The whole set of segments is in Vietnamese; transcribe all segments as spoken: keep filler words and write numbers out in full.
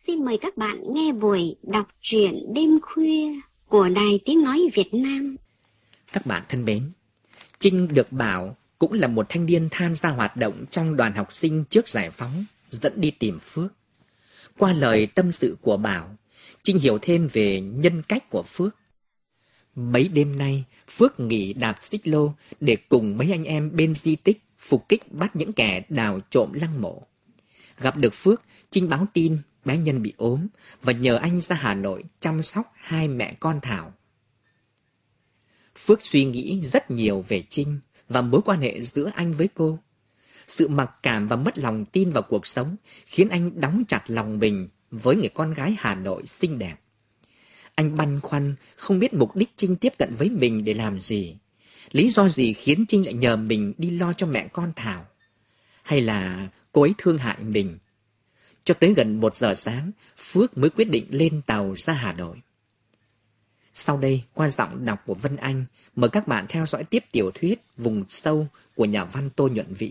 xin mời các bạn nghe buổi đọc truyện đêm khuya của Đài Tiếng Nói Việt Nam. Các bạn thân mến, Trinh được Bảo cũng là một thanh niên tham gia hoạt động trong đoàn học sinh trước giải phóng, dẫn đi tìm Phước. Qua lời tâm sự của Bảo, Trinh hiểu thêm về nhân cách của Phước. Mấy đêm nay, Phước nghỉ đạp xích lô để cùng mấy anh em bên di tích phục kích bắt những kẻ đào trộm lăng mộ. Gặp được Phước, Trinh báo tin bé Nhân bị ốm và nhờ anh ra Hà Nội chăm sóc hai mẹ con Thảo. Phước suy nghĩ rất nhiều về Trinh và mối quan hệ giữa anh với cô. Sự mặc cảm và mất lòng tin vào cuộc sống khiến anh đóng chặt lòng mình với người con gái Hà Nội xinh đẹp. Anh băn khoăn không biết mục đích Trinh tiếp cận với mình để làm gì. Lý do gì khiến Trinh lại nhờ mình đi lo cho mẹ con Thảo? Hay là cô ấy thương hại mình? Cho tới gần một giờ sáng, Phước mới quyết định lên tàu ra Hà Nội. Sau đây, qua giọng đọc của Vân Anh, mời các bạn theo dõi tiếp tiểu thuyết Vùng Sâu của nhà văn Tô Nhuận Vĩ.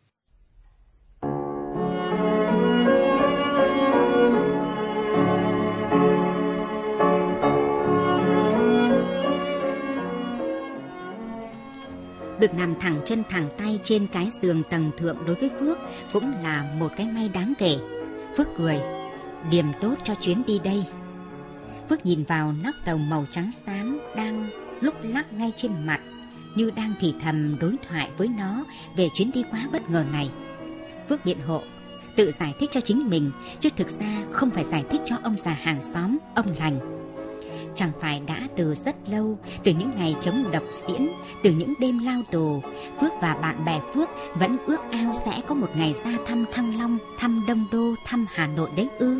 Được nằm thẳng chân thẳng tay trên cái giường tầng thượng đối với Phước cũng là một cái may đáng kể. Phước cười, điểm tốt cho chuyến đi đây. Phước nhìn vào nóc tàu màu trắng xám đang lúc lắc ngay trên mặt, như đang thì thầm đối thoại với nó về chuyến đi quá bất ngờ này. Phước biện hộ, tự giải thích cho chính mình, chứ thực ra không phải giải thích cho ông già hàng xóm, ông Lành. Chẳng phải đã từ rất lâu, từ những ngày chống độc diễn, từ những đêm lao tù, Phước và bạn bè Phước vẫn ước ao sẽ có một ngày ra thăm Thăng Long, thăm Đông Đô, thăm Hà Nội đấy ư.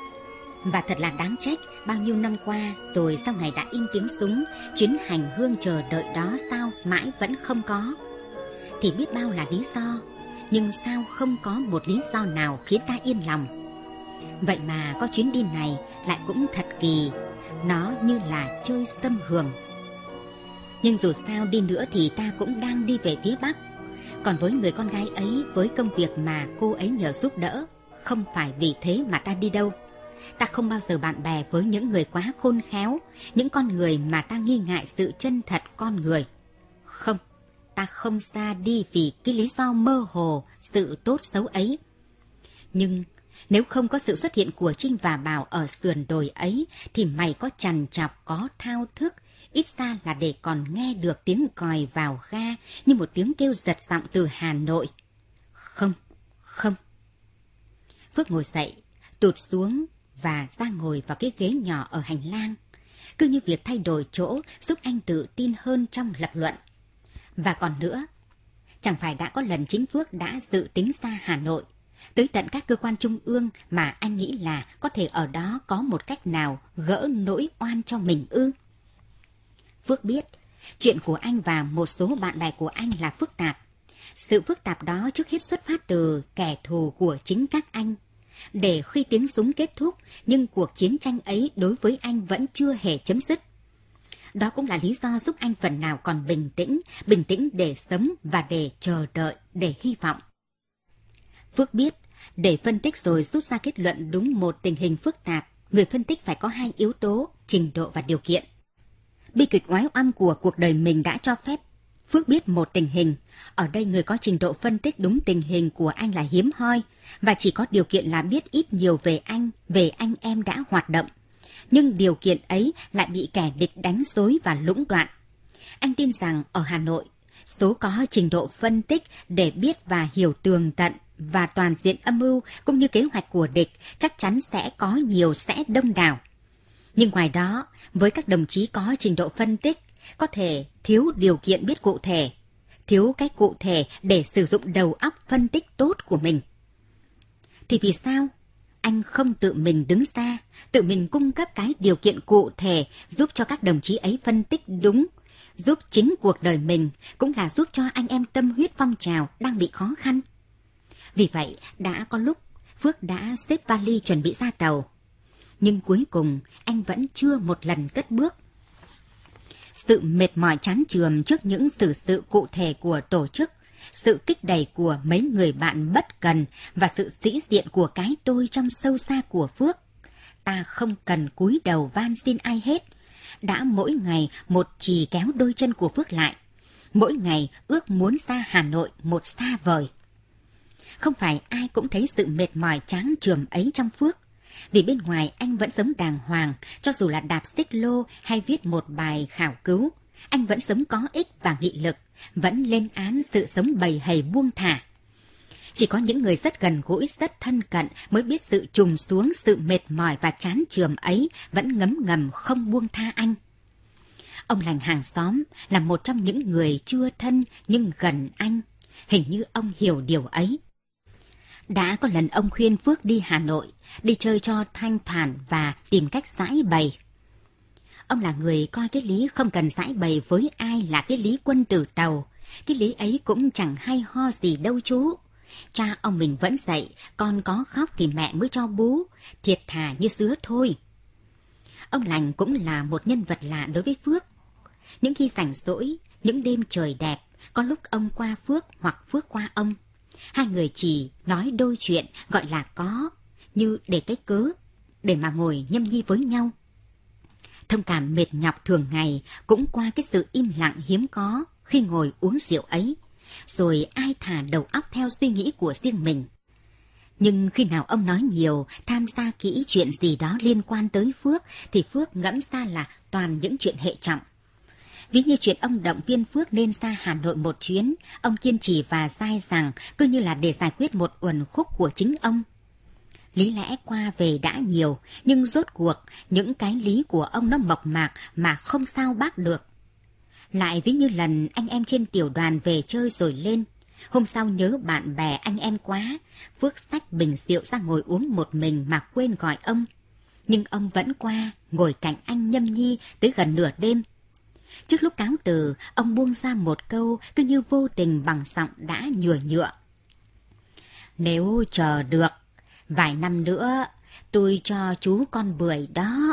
Và thật là đáng trách, bao nhiêu năm qua, rồi sau ngày đã im tiếng súng, chuyến hành hương chờ đợi đó sao mãi vẫn không có. Thì biết bao là lý do, nhưng sao không có một lý do nào khiến ta yên lòng. Vậy mà có chuyến đi này lại cũng thật kỳ, nó như là chơi xâm hường. Nhưng dù sao đi nữa thì ta cũng đang đi về phía Bắc. Còn với người con gái ấy, với công việc mà cô ấy nhờ giúp đỡ, không phải vì thế mà ta đi đâu. Ta không bao giờ bạn bè với những người quá khôn khéo, những con người mà ta nghi ngại sự chân thật con người. Không, ta không ra đi vì cái lý do mơ hồ, sự tốt xấu ấy. Nhưng nếu không có sự xuất hiện của Trinh và Bảo ở sườn đồi ấy, thì mày có trằn trọc, có thao thức, ít ra là để còn nghe được tiếng còi vào ga như một tiếng kêu giật giọng từ Hà Nội. Không, không. Phước ngồi dậy, tụt xuống và ra ngồi vào cái ghế nhỏ ở hành lang. Cứ như việc thay đổi chỗ giúp anh tự tin hơn trong lập luận. Và còn nữa, chẳng phải đã có lần chính Phước đã dự tính ra Hà Nội, tới tận các cơ quan trung ương mà anh nghĩ là có thể ở đó có một cách nào gỡ nỗi oan cho mình ư? Phước biết, chuyện của anh và một số bạn bè của anh là phức tạp. Sự phức tạp đó trước hết xuất phát từ kẻ thù của chính các anh. Để khi tiếng súng kết thúc, nhưng cuộc chiến tranh ấy đối với anh vẫn chưa hề chấm dứt. Đó cũng là lý do giúp anh phần nào còn bình tĩnh, bình tĩnh để sống và để chờ đợi, để hy vọng. Phước biết, để phân tích rồi rút ra kết luận đúng một tình hình phức tạp, người phân tích phải có hai yếu tố, trình độ và điều kiện. Bi kịch oái oăm của cuộc đời mình đã cho phép Phước biết một tình hình. Ở đây người có trình độ phân tích đúng tình hình của anh là hiếm hoi, và chỉ có điều kiện là biết ít nhiều về anh, về anh em đã hoạt động. Nhưng điều kiện ấy lại bị kẻ địch đánh rối và lũng đoạn. Anh tin rằng ở Hà Nội, số có trình độ phân tích để biết và hiểu tường tận và toàn diện âm mưu cũng như kế hoạch của địch chắc chắn sẽ có nhiều, sẽ đông đảo. Nhưng ngoài đó, với các đồng chí có trình độ phân tích, có thể thiếu điều kiện biết cụ thể, thiếu cách cụ thể để sử dụng đầu óc phân tích tốt của mình. Thì vì sao anh không tự mình đứng ra, tự mình cung cấp cái điều kiện cụ thể giúp cho các đồng chí ấy phân tích đúng, giúp chính cuộc đời mình, cũng là giúp cho anh em tâm huyết phong trào đang bị khó khăn. Vì vậy, đã có lúc Phước đã xếp vali chuẩn bị ra tàu. Nhưng cuối cùng, anh vẫn chưa một lần cất bước. Sự mệt mỏi chán chường trước những xử sự cụ thể của tổ chức, sự kích đẩy của mấy người bạn bất cần và sự sĩ diện của cái tôi trong sâu xa của Phước ta không cần cúi đầu van xin ai hết. Đã mỗi ngày một chì kéo đôi chân của Phước lại. Mỗi ngày ước muốn ra Hà Nội một xa vời. Không phải ai cũng thấy sự mệt mỏi chán chường ấy trong Phước. Vì bên ngoài anh vẫn sống đàng hoàng, cho dù là đạp xích lô hay viết một bài khảo cứu, anh vẫn sống có ích và nghị lực, vẫn lên án sự sống bầy hầy buông thả. Chỉ có những người rất gần gũi, rất thân cận mới biết sự trùng xuống, sự mệt mỏi và chán chường ấy vẫn ngấm ngầm không buông tha anh. Ông lành hàng xóm là một trong những người chưa thân nhưng gần anh. Hình như ông hiểu điều ấy. Đã có lần ông khuyên Phước đi Hà Nội, đi chơi cho thanh thản và tìm cách giải bày. Ông là người coi cái lý không cần giải bày với ai là cái lý quân tử tàu. Cái lý ấy cũng chẳng hay ho gì đâu chú. Cha ông mình vẫn dạy, con có khóc thì mẹ mới cho bú, thiệt thà như sứa thôi. Ông lành cũng là một nhân vật lạ đối với Phước. Những khi rảnh rỗi, những đêm trời đẹp, có lúc ông qua Phước hoặc Phước qua ông. Hai người chỉ nói đôi chuyện gọi là có, như để cái cớ, để mà ngồi nhâm nhi với nhau. Thông cảm mệt nhọc thường ngày cũng qua cái sự im lặng hiếm có khi ngồi uống rượu ấy, rồi ai thả đầu óc theo suy nghĩ của riêng mình. Nhưng khi nào ông nói nhiều, tham gia kỹ chuyện gì đó liên quan tới Phước, thì Phước ngẫm ra là toàn những chuyện hệ trọng. Ví như chuyện ông động viên Phước nên ra Hà Nội một chuyến, ông kiên trì và dai rằng cứ như là để giải quyết một uẩn khúc của chính ông. Lý lẽ qua về đã nhiều, nhưng rốt cuộc những cái lý của ông nó mộc mạc mà không sao bác được. Lại ví như lần anh em trên tiểu đoàn về chơi rồi lên, hôm sau nhớ bạn bè anh em quá, Phước xách bình rượu ra ngồi uống một mình mà quên gọi ông. Nhưng ông vẫn qua, ngồi cạnh anh nhâm nhi tới gần nửa đêm. Trước lúc cáo từ, ông buông ra một câu cứ như vô tình bằng giọng đã nhừa nhựa. Nếu chờ được, vài năm nữa, tôi cho chú con bưởi đó.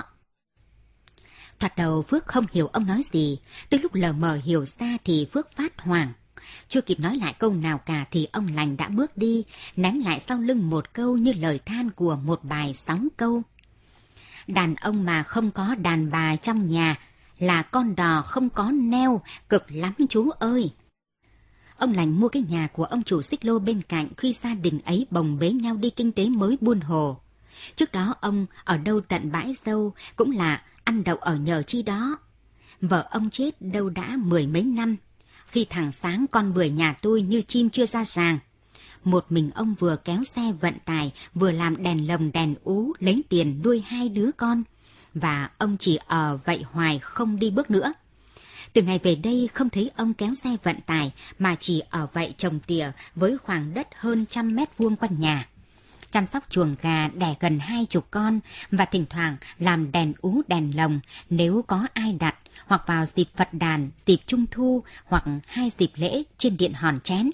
Thoạt đầu Phước không hiểu ông nói gì, tới lúc lờ mờ hiểu ra thì Phước phát hoảng. Chưa kịp nói lại câu nào cả thì ông lành đã bước đi, ném lại sau lưng một câu như lời than của một bài sóng câu. Đàn ông mà không có đàn bà trong nhà là con đò không có neo, cực lắm chú ơi. Ông lành mua cái nhà của ông chủ xích lô bên cạnh khi gia đình ấy bồng bế nhau đi kinh tế mới buôn hồ. Trước đó ông ở đâu tận bãi dâu cũng là ăn đậu ở nhờ chi đó. Vợ ông chết đâu đã mười mấy năm. Khi thẳng sáng con bưởi nhà tôi như chim chưa ra ràng. Một mình ông vừa kéo xe vận tải, vừa làm đèn lồng đèn ú, lấy tiền nuôi hai đứa con. Và ông chỉ ở vậy hoài không đi bước nữa. Từ ngày về đây không thấy ông kéo xe vận tải mà chỉ ở vậy trồng tỉa với khoảng đất hơn trăm mét vuông quanh nhà. Chăm sóc chuồng gà đẻ gần hai chục con và thỉnh thoảng làm đèn ú đèn lồng nếu có ai đặt, hoặc vào dịp Phật đàn, dịp Trung Thu hoặc hai dịp lễ trên điện Hòn Chén.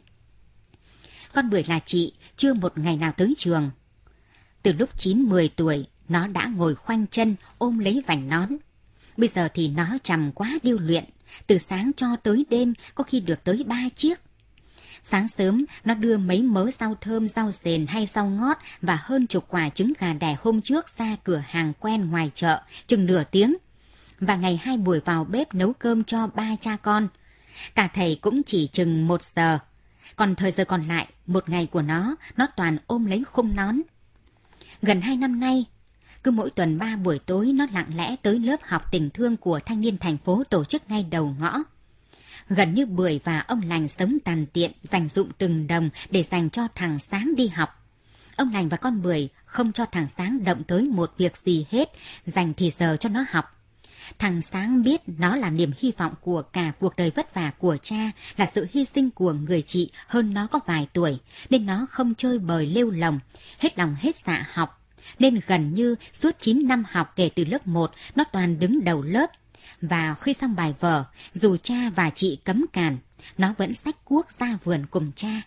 Con bưởi là chị chưa một ngày nào tới trường. Từ lúc chín mười tuổi, nó đã ngồi khoanh chân ôm lấy vành nón. Bây giờ thì nó chằm quá điêu luyện, từ sáng cho tới đêm có khi được tới ba chiếc. Sáng sớm, nó đưa mấy mớ rau thơm, rau dền hay rau ngót và hơn chục quả trứng gà đẻ hôm trước ra cửa hàng quen ngoài chợ, chừng nửa tiếng. Và ngày hai buổi vào bếp nấu cơm cho ba cha con. Cả thầy cũng chỉ chừng một giờ. Còn thời giờ còn lại, một ngày của nó, nó toàn ôm lấy khung nón. Gần hai năm nay, cứ mỗi tuần ba buổi tối nó lặng lẽ tới lớp học tình thương của thanh niên thành phố tổ chức ngay đầu ngõ. Gần như Bưởi và ông lành sống tàn tiện, dành dụm từng đồng để dành cho thằng Sáng đi học. Ông lành và con Bưởi không cho thằng Sáng động tới một việc gì hết, dành thì giờ cho nó học. Thằng Sáng biết nó là niềm hy vọng của cả cuộc đời vất vả của cha, là sự hy sinh của người chị hơn nó có vài tuổi, nên nó không chơi bời lêu lồng, hết lòng hết dạ học. Nên gần như suốt chín năm học kể từ lớp một, nó toàn đứng đầu lớp. Và khi xong bài vở, dù cha và chị cấm cản, nó vẫn xách cuốc ra vườn cùng cha.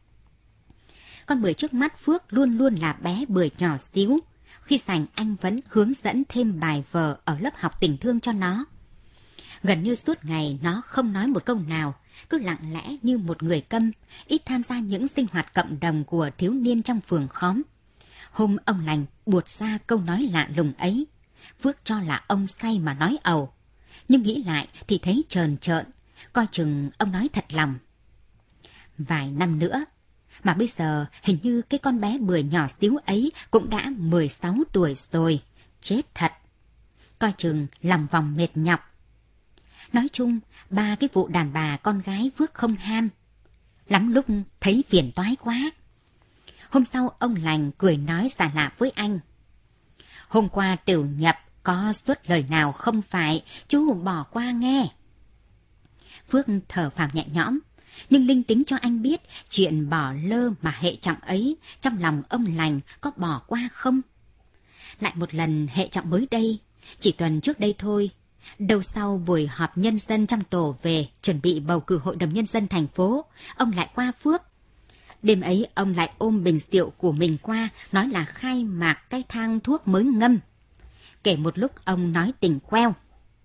Con Bưởi trước mắt Phước luôn luôn là bé Bưởi nhỏ xíu. Khi sành anh vẫn hướng dẫn thêm bài vở ở lớp học tình thương cho nó. Gần như suốt ngày nó không nói một câu nào, cứ lặng lẽ như một người câm, ít tham gia những sinh hoạt cộng đồng của thiếu niên trong phường khóm. Hôm ông lành buột ra câu nói lạ lùng ấy, Phước cho là ông say mà nói ẩu, nhưng nghĩ lại thì thấy trờn trợn, coi chừng ông nói thật lòng. Vài năm nữa, mà bây giờ hình như cái con bé bưởi nhỏ xíu ấy cũng đã mười sáu tuổi rồi, chết thật. Coi chừng lòng vòng mệt nhọc. Nói chung, ba cái vụ đàn bà con gái Phước không ham. Lắm lúc thấy phiền toái quá. Hôm sau ông lành cười nói xả lạ với anh. Hôm qua Tiểu Nhập có suốt lời nào không phải, chú bỏ qua nghe. Phước thở phào nhẹ nhõm, nhưng linh tính cho anh biết chuyện bỏ lơ mà hệ trọng ấy trong lòng ông lành có bỏ qua không. Lại một lần hệ trọng mới đây, chỉ tuần trước đây thôi. Đâu sau buổi họp nhân dân trong tổ về chuẩn bị bầu cử hội đồng nhân dân thành phố, ông lại qua Phước. Đêm ấy ông lại ôm bình rượu của mình qua, nói là khai mạc cái thang thuốc mới ngâm. Kể một lúc ông nói tình queo.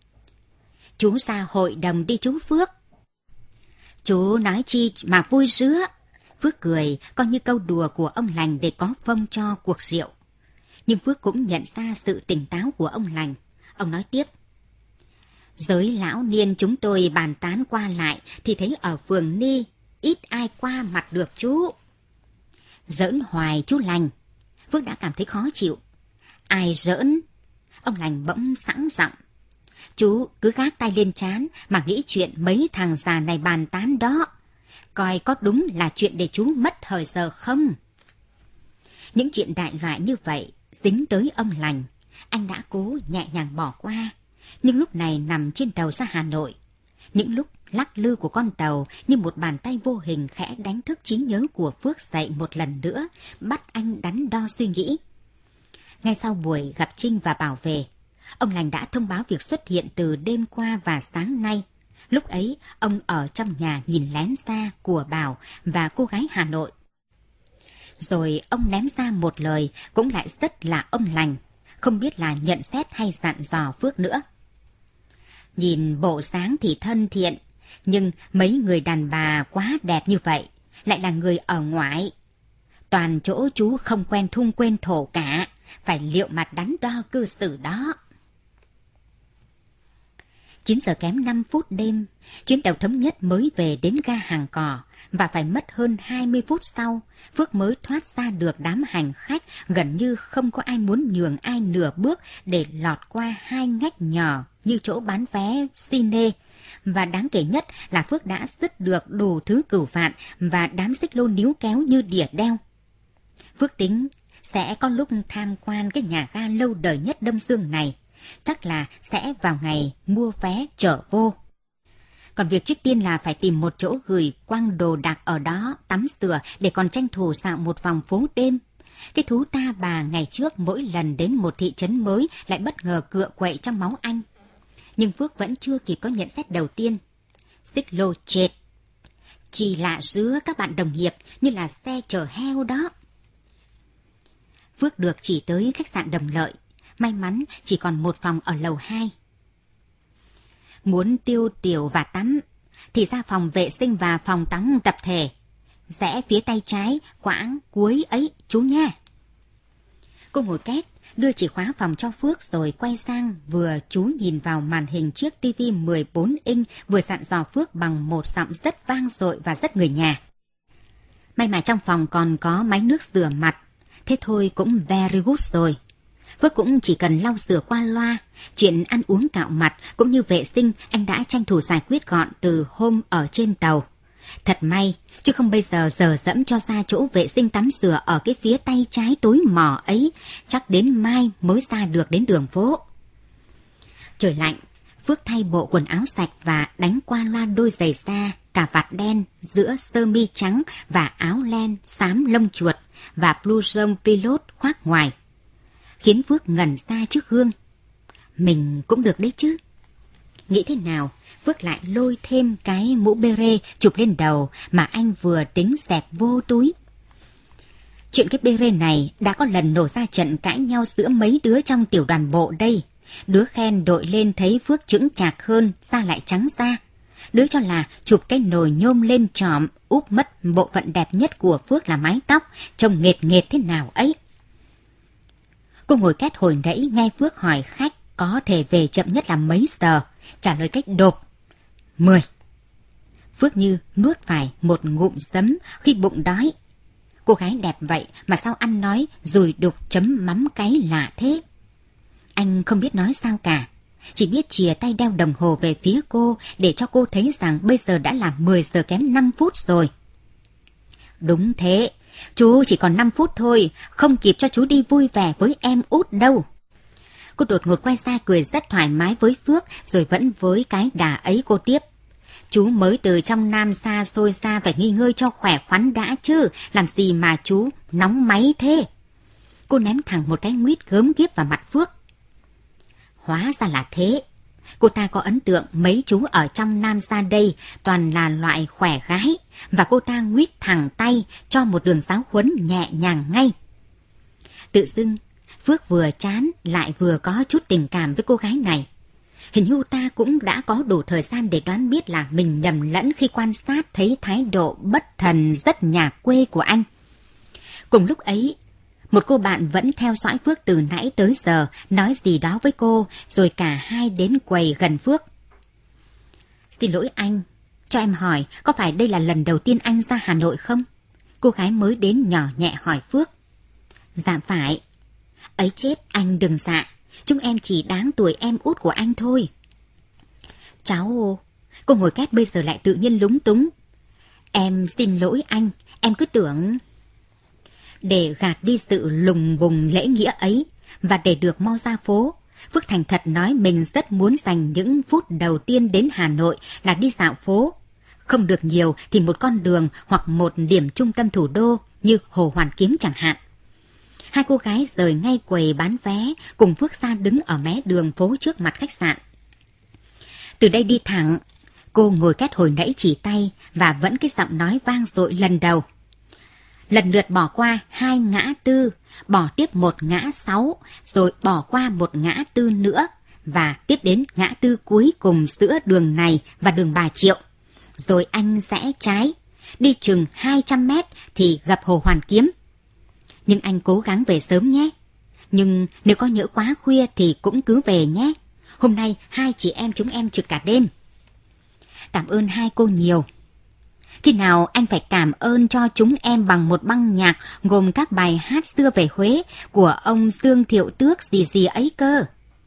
Chú ra hội đồng đi chú Phước. Chú nói chi mà vui rứa. Phước cười, coi như câu đùa của ông lành để có phông cho cuộc rượu. Nhưng Phước cũng nhận ra sự tỉnh táo của ông lành. Ông nói tiếp. Giới lão niên chúng tôi bàn tán qua lại thì thấy ở phường Ni ít ai qua mặt được chú. Giỡn hoài chú lành. Phước đã cảm thấy khó chịu. Ai giỡn? Ông lành bỗng sẵn giọng. Chú cứ gác tay lên trán mà nghĩ chuyện mấy thằng già này bàn tán đó. Coi có đúng là chuyện để chú mất thời giờ không? Những chuyện đại loại như vậy dính tới ông lành, anh đã cố nhẹ nhàng bỏ qua. Nhưng lúc này nằm trên tàu ra Hà Nội, những lúc lắc lư của con tàu như một bàn tay vô hình khẽ đánh thức trí nhớ của Phước dậy một lần nữa, bắt anh đắn đo suy nghĩ. Ngay sau buổi gặp Trinh và Bảo về, ông lành đã thông báo việc xuất hiện từ đêm qua và sáng nay. Lúc ấy, ông ở trong nhà nhìn lén ra của Bảo và cô gái Hà Nội. Rồi ông ném ra một lời cũng lại rất là ông lành, không biết là nhận xét hay dặn dò Phước nữa. Nhìn bộ dáng thì thân thiện, nhưng mấy người đàn bà quá đẹp như vậy, lại là người ở ngoại. Toàn chỗ chú không quen thung quên thổ cả, phải liệu mặt đắn đo cư xử đó. chín giờ kém năm phút đêm, chuyến tàu thống nhất mới về đến ga Hàng Cỏ, và phải mất hơn hai mươi phút sau, Phước mới thoát ra được đám hành khách, gần như không có ai muốn nhường ai nửa bước để lọt qua hai ngách nhỏ như chỗ bán vé cine. Và đáng kể nhất là Phước đã dứt được đủ thứ cửu vạn và đám xích lô níu kéo như đỉa đeo. Phước tính sẽ có lúc tham quan cái nhà ga lâu đời nhất Đông Dương này, chắc là sẽ vào ngày mua vé chở vô. Còn việc trước tiên là phải tìm một chỗ gửi quăng đồ đạc ở đó, tắm rửa để còn tranh thủ dạo một vòng phố đêm. Cái thú ta bà ngày trước mỗi lần đến một thị trấn mới lại bất ngờ cựa quậy trong máu anh. Nhưng Phước vẫn chưa kịp có nhận xét đầu tiên. Xích lô chết. Chỉ lạ giữa các bạn đồng nghiệp như là xe chở heo đó. Phước được chỉ tới khách sạn Đồng Lợi. May mắn chỉ còn một phòng ở lầu hai. Muốn tiêu tiểu và tắm thì ra phòng vệ sinh và phòng tắm tập thể. Rẽ phía tay trái, quãng cuối ấy chú nha. Cô ngồi két, đưa chìa khóa phòng cho Phước rồi quay sang vừa chú nhìn vào màn hình chiếc tivi mười bốn inch vừa dặn dò Phước bằng một giọng rất vang dội và rất người nhà. May mà trong phòng còn có máy nước rửa mặt, thế thôi cũng very good rồi. Phước cũng chỉ cần lau rửa qua loa, chuyện ăn uống cạo mặt cũng như vệ sinh anh đã tranh thủ giải quyết gọn từ hôm ở trên tàu. Thật may, chứ không bây giờ giờ dẫm cho ra chỗ vệ sinh tắm rửa ở cái phía tay trái tối mò ấy, chắc đến mai mới ra được đến đường phố. Trời lạnh, Phước thay bộ quần áo sạch và đánh qua loa đôi giày da, cà vạt đen giữa sơ mi trắng và áo len xám lông chuột và blouson pilot khoác ngoài, khiến Phước ngẩn ra trước gương. Mình cũng được đấy chứ. Nghĩ thế nào, Phước lại lôi thêm cái mũ beret chụp lên đầu mà anh vừa tính dẹp vô túi. Chuyện cái beret này đã có lần nổ ra trận cãi nhau giữa mấy đứa trong tiểu đoàn bộ đây. Đứa khen đội lên thấy Phước chững chạc hơn, da lại trắng da. Đứa cho là chụp cái nồi nhôm lên trọm, úp mất bộ phận đẹp nhất của Phước là mái tóc, trông nghệt nghệt thế nào ấy. Cô ngồi két hồi nãy nghe Phước hỏi khách có thể về chậm nhất là mấy giờ, trả lời cách đột: mười. Phước như nuốt phải một ngụm giấm khi bụng đói. Cô gái đẹp vậy mà sao ăn nói rùi đục chấm mắm cay lạ thế? Anh không biết nói sao cả, chỉ biết chìa tay đeo đồng hồ về phía cô để cho cô thấy rằng bây giờ đã là mười giờ kém năm phút rồi. Đúng thế, chú chỉ còn năm phút thôi, không kịp cho chú đi vui vẻ với em út đâu. Cô đột ngột quay ra cười rất thoải mái với Phước, rồi vẫn với cái đà ấy cô tiếp: chú mới từ trong Nam xa xôi xa, phải nghỉ ngơi cho khỏe khoắn đã chứ, làm gì mà chú nóng máy thế? Cô ném thẳng một cái nguyết gớm ghiếc vào mặt Phước. Hóa ra là thế. Cô ta có ấn tượng mấy chú ở trong Nam xa đây toàn là loại khỏe gái, và cô ta nguyết thẳng tay cho một đường giáo huấn nhẹ nhàng ngay. Tự dưng Phước vừa chán lại vừa có chút tình cảm với cô gái này. Hình như ta cũng đã có đủ thời gian để đoán biết là mình nhầm lẫn khi quan sát thấy thái độ bất thần rất nhà quê của anh. Cùng lúc ấy, một cô bạn vẫn theo dõi Phước từ nãy tới giờ, nói gì đó với cô, rồi cả hai đến quầy gần Phước. Xin lỗi anh, cho em hỏi, có phải đây là lần đầu tiên anh ra Hà Nội không? Cô gái mới đến nhỏ nhẹ hỏi Phước. Dạ phải. Ấy chết, anh đừng dạ, chúng em chỉ đáng tuổi em út của anh thôi. Cháu... Cô ngồi két bây giờ lại tự nhiên lúng túng. Em xin lỗi anh, em cứ tưởng... Để gạt đi sự lùng bùng lễ nghĩa ấy, và để được mau ra phố, Phước thành thật nói mình rất muốn dành những phút đầu tiên đến Hà Nội là đi dạo phố. Không được nhiều thì một con đường hoặc một điểm trung tâm thủ đô như Hồ Hoàn Kiếm chẳng hạn. Hai cô gái rời ngay quầy bán vé, cùng Phước ra đứng ở mé đường phố trước mặt khách sạn. Từ đây đi thẳng, cô ngồi két hồi nãy chỉ tay và vẫn cái giọng nói vang dội lần đầu. Lần lượt bỏ qua hai ngã tư, bỏ tiếp một ngã sáu, rồi bỏ qua một ngã tư nữa, và tiếp đến ngã tư cuối cùng giữa đường này và đường Bà Triệu. Rồi anh rẽ trái, đi chừng hai trăm mét thì gặp Hồ Hoàn Kiếm. Nhưng anh cố gắng về sớm nhé. Nhưng nếu có nhỡ quá khuya thì cũng cứ về nhé. Hôm nay hai chị em chúng em trực cả đêm. Cảm ơn hai cô nhiều. Khi nào anh phải cảm ơn cho chúng em bằng một băng nhạc gồm các bài hát xưa về Huế của ông Dương Thiệu Tước gì gì ấy cơ.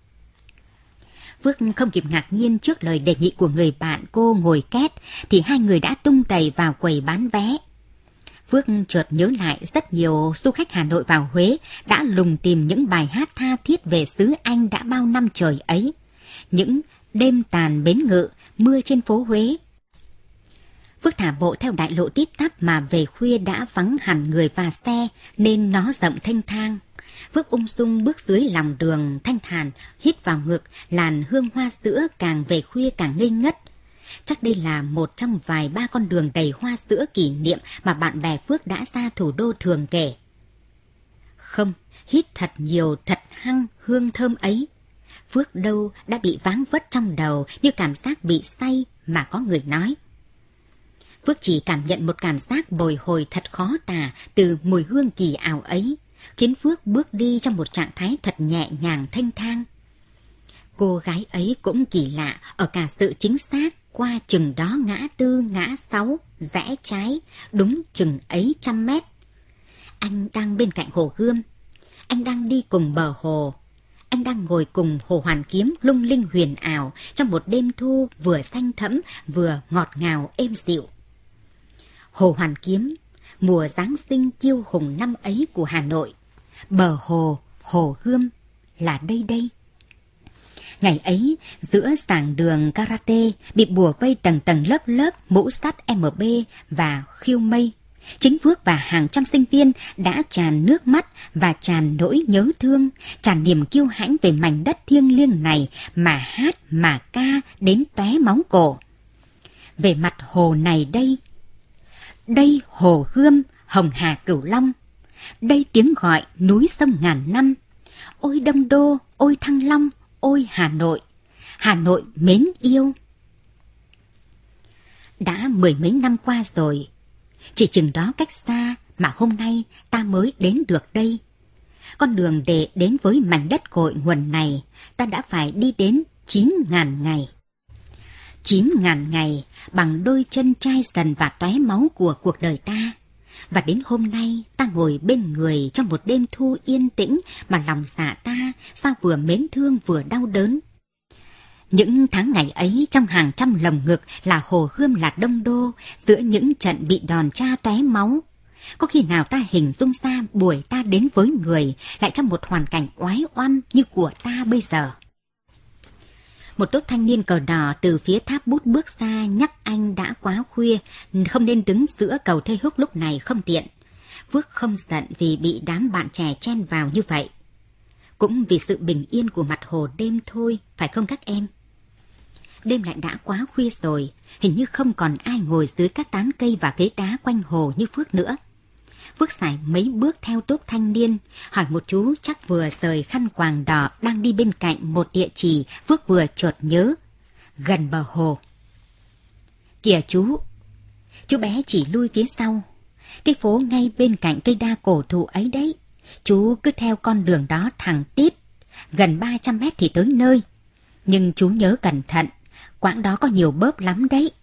Phước không kịp ngạc nhiên trước lời đề nghị của người bạn cô ngồi két thì hai người đã tung tẩy vào quầy bán vé. Phước chợt nhớ lại rất nhiều du khách Hà Nội vào Huế đã lùng tìm những bài hát tha thiết về xứ Anh đã bao năm trời ấy. Những đêm tàn bến ngự, mưa trên phố Huế. Phước thả bộ theo đại lộ tít tắp mà về khuya đã vắng hẳn người và xe nên nó rộng thênh thang. Phước ung dung bước dưới lòng đường thanh thản, hít vào ngực làn hương hoa sữa, càng về khuya càng ngây ngất. Chắc đây là một trong vài ba con đường đầy hoa sữa kỷ niệm mà bạn bè Phước đã ra thủ đô thường kể. Không, hít thật nhiều thật hăng hương thơm ấy. Phước đâu đã bị váng vất trong đầu như cảm giác bị say mà có người nói. Phước chỉ cảm nhận một cảm giác bồi hồi thật khó tả từ mùi hương kỳ ảo ấy, khiến Phước bước đi trong một trạng thái thật nhẹ nhàng thênh thang. Cô gái ấy cũng kỳ lạ ở cả sự chính xác qua chừng đó ngã tư ngã sáu, rẽ trái, đúng chừng ấy trăm mét. Anh đang bên cạnh Hồ Gươm, anh đang đi cùng bờ hồ, anh đang ngồi cùng Hồ Hoàn Kiếm lung linh huyền ảo trong một đêm thu vừa xanh thẫm vừa ngọt ngào êm dịu. Hồ Hoàn Kiếm, mùa Giáng sinh kiêu hùng năm ấy của Hà Nội. Bờ hồ, Hồ Gươm là đây đây. Ngày ấy, giữa giảng đường karate bị bùa vây tầng tầng lớp lớp mũ sắt em bê và khiêu mây, chính Phước và hàng trăm sinh viên đã tràn nước mắt và tràn nỗi nhớ thương, tràn niềm kiêu hãnh về mảnh đất thiêng liêng này mà hát mà ca đến tóe máu cổ. Về mặt hồ này đây, đây Hồ Gươm, Hồng Hà Cửu Long, đây tiếng gọi núi sông ngàn năm. Ôi Đông Đô, ôi Thăng Long, ôi Hà Nội, Hà Nội mến yêu. Đã mười mấy năm qua rồi, chỉ chừng đó cách xa mà hôm nay ta mới đến được đây. con đường để đến với mảnh đất cội nguồn này, ta đã phải đi đến chín ngàn ngày. Chín ngàn ngày bằng đôi chân chai sần và tóe máu của cuộc đời ta. Và đến hôm nay ta ngồi bên người trong một đêm thu yên tĩnh mà lòng dạ ta sao vừa mến thương vừa đau đớn. Những tháng ngày ấy trong hàng trăm lồng ngực là hồ gươm là đông đô, giữa những trận bị đòn tra tóe máu. Có khi nào ta hình dung ra buổi ta đến với người lại trong một hoàn cảnh oái oăm như của ta bây giờ. Một tốt thanh niên cờ đỏ từ phía tháp bút bước ra nhắc anh đã quá khuya, không nên đứng giữa cầu Thê Húc lúc này không tiện. Phước không giận vì bị đám bạn trẻ chen vào như vậy. Cũng vì sự bình yên của mặt hồ đêm thôi, phải không các em? Đêm lại đã quá khuya rồi, hình như không còn ai ngồi dưới các tán cây và ghế đá quanh hồ như Phước nữa. Phước xài mấy bước theo tốt thanh niên, hỏi một chú chắc vừa rời khăn quàng đỏ đang đi bên cạnh một địa chỉ Phước vừa chợt nhớ, gần bờ hồ. Kìa chú, chú bé chỉ lui phía sau, cái phố ngay bên cạnh cây đa cổ thụ ấy đấy. Chú cứ theo con đường đó thẳng tít, gần ba trăm mét thì tới nơi. Nhưng chú nhớ cẩn thận, quãng đó có nhiều bớp lắm đấy.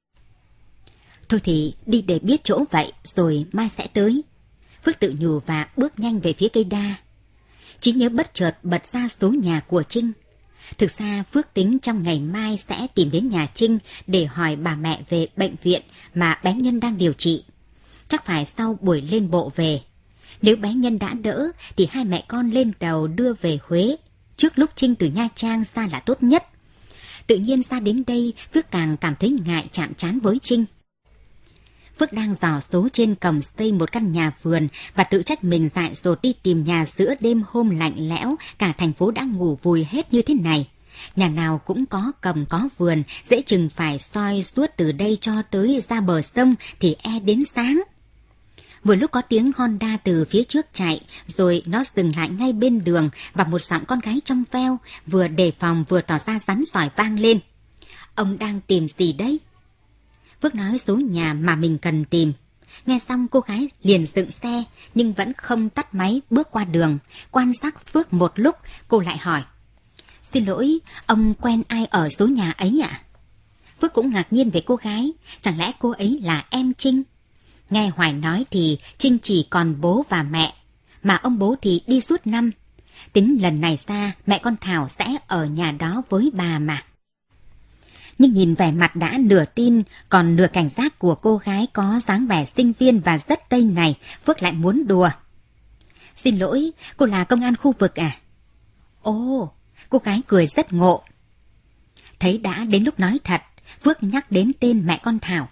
Thôi thì đi để biết chỗ vậy, rồi mai sẽ tới. Phước tự nhủ và bước nhanh về phía cây đa. Trí nhớ bất chợt bật ra số nhà của Trinh. Thực ra Phước tính trong ngày mai sẽ tìm đến nhà Trinh để hỏi bà mẹ về bệnh viện mà bé Nhân đang điều trị. Chắc phải sau buổi lên bộ về. Nếu bé Nhân đã đỡ thì hai mẹ con lên tàu đưa về Huế trước lúc Trinh từ Nha Trang ra là tốt nhất. Tự nhiên ra đến đây Phước càng cảm thấy ngại chạm trán với Trinh. Phước đang dò số trên cổng xây một căn nhà vườn và tự trách mình dại dột đi tìm nhà giữa đêm hôm lạnh lẽo, cả thành phố đã ngủ vùi hết như thế này. Nhà nào cũng có cổng có vườn, dễ chừng phải soi suốt từ đây cho tới ra bờ sông thì e đến sáng. Vừa lúc có tiếng Honda từ phía trước chạy, rồi nó dừng lại ngay bên đường và một giọng con gái trong veo, vừa đề phòng vừa tỏ ra rắn sỏi vang lên. Ông đang tìm gì đấy? Phước nói số nhà mà mình cần tìm. Nghe xong cô gái liền dựng xe nhưng vẫn không tắt máy bước qua đường. Quan sát Phước một lúc cô lại hỏi. Xin lỗi, ông quen ai ở số nhà ấy ạ? À? Phước cũng ngạc nhiên về cô gái. Chẳng lẽ cô ấy là em Trinh? Nghe Hoài nói thì Trinh chỉ còn bố và mẹ, mà ông bố thì đi suốt năm. Tính lần này ra mẹ con Thảo sẽ ở nhà đó với bà mà. Nhưng nhìn vẻ mặt đã nửa tin còn nửa cảnh giác của cô gái có dáng vẻ sinh viên và rất tây này, Phước lại muốn đùa. Xin lỗi, cô là công an khu vực à? Ồ, cô gái cười rất ngộ. Thấy đã đến lúc nói thật, Phước nhắc đến tên mẹ con Thảo.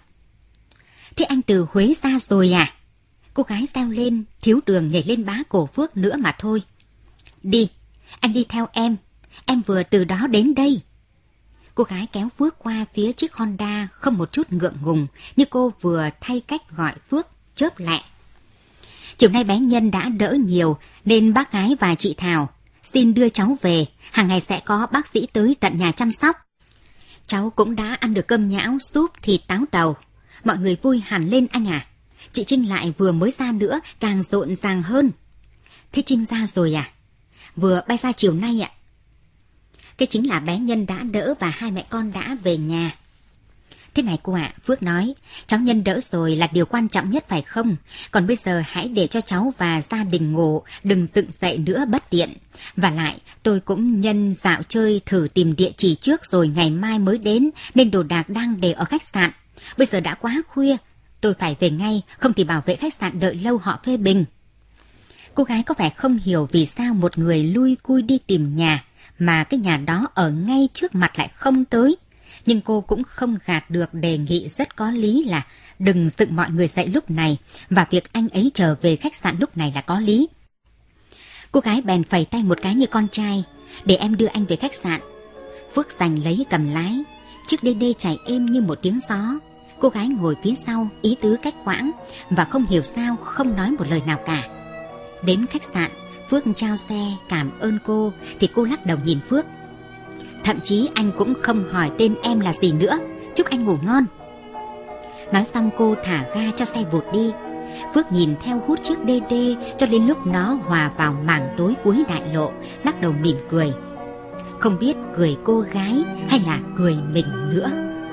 Thế anh từ Huế ra rồi à? Cô gái reo lên, thiếu đường nhảy lên bá cổ Phước nữa mà thôi. Đi, anh đi theo em, em vừa từ đó đến đây. Cô gái kéo Phước qua phía chiếc Honda không một chút ngượng ngùng, như cô vừa thay cách gọi Phước chớp lẹ. Chiều nay bé Nhân đã đỡ nhiều nên bác gái và chị Thảo xin đưa cháu về, hàng ngày sẽ có bác sĩ tới tận nhà chăm sóc. Cháu cũng đã ăn được cơm nhão, súp, thịt táo tàu. Mọi người vui hẳn lên anh à. Chị Trinh lại vừa mới ra nữa, càng rộn ràng hơn. Thế Trinh ra rồi à? Vừa bay ra chiều nay ạ. Cái chính là bé Nhân đã đỡ và hai mẹ con đã về nhà. Thế này cô ạ, à, Phước nói, cháu Nhân đỡ rồi là điều quan trọng nhất phải không? Còn bây giờ hãy để cho cháu và gia đình ngủ, đừng dựng dậy nữa bất tiện. Và lại, tôi cũng nhân dạo chơi thử tìm địa chỉ trước rồi ngày mai mới đến, nên đồ đạc đang để ở khách sạn. Bây giờ đã quá khuya, tôi phải về ngay, không thì bảo vệ khách sạn đợi lâu họ phê bình. Cô gái có vẻ không hiểu vì sao một người lui cui đi tìm nhà, mà cái nhà đó ở ngay trước mặt lại không tới. Nhưng cô cũng không gạt được đề nghị rất có lý là đừng dựng mọi người dậy lúc này, và việc anh ấy trở về khách sạn lúc này là có lý. Cô gái bèn phẩy tay một cái như con trai, để em đưa anh về khách sạn. Phước giành lấy cầm lái, chiếc đê đê chạy êm như một tiếng gió. Cô gái ngồi phía sau, ý tứ cách quãng, và không hiểu sao không nói một lời nào cả. Đến khách sạn, Phước trao xe cảm ơn cô, thì cô lắc đầu nhìn Phước. Thậm chí anh cũng không hỏi tên em là gì nữa, chúc anh ngủ ngon. Nói xong cô thả ga cho xe vụt đi. Phước nhìn theo hút chiếc đê đê cho đến lúc nó hòa vào mảng tối cuối đại lộ, lắc đầu mỉm cười. Không biết cười cô gái hay là cười mình nữa.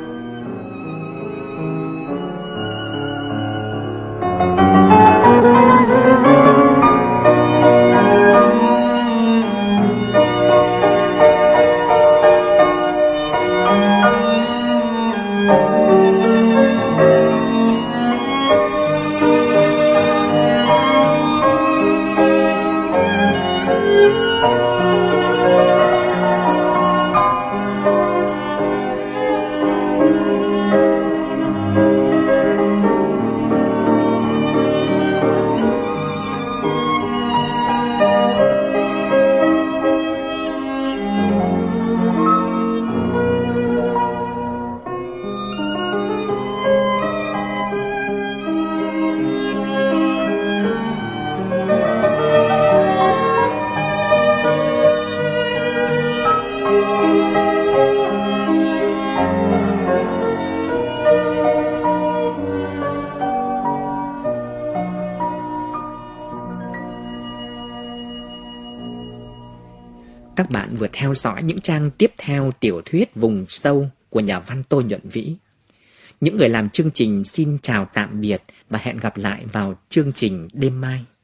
Các bạn vừa theo dõi những trang tiếp theo tiểu thuyết Vùng Sâu của nhà văn Tô Nhuận Vĩ. Những người làm chương trình xin chào tạm biệt và hẹn gặp lại vào chương trình đêm mai.